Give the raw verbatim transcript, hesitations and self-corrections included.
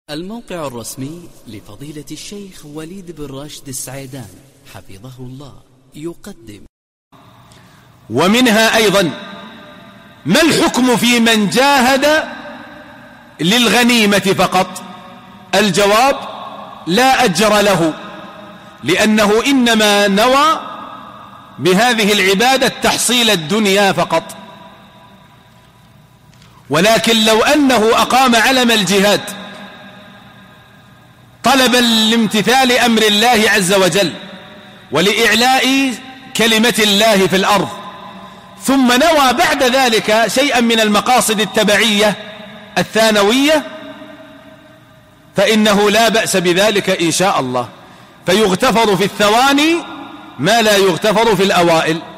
الموقع الرسمي لفضيلة الشيخ وليد بن راشد السعيدان حفظه الله يقدم. ومنها أيضا ما الحكم في من جاهد للغنيمة فقط؟ الجواب: لا أجر له، لأنه إنما نوى بهذه العبادة تحصيل الدنيا فقط. ولكن لو أنه أقام علم الجهاد طلبا لامتثال أمر الله عز وجل ولإعلاء كلمة الله في الأرض، ثم نوى بعد ذلك شيئا من المقاصد التبعية الثانوية، فإنه لا بأس بذلك إن شاء الله، فيغتفر في الثواني ما لا يغتفر في الأوائل.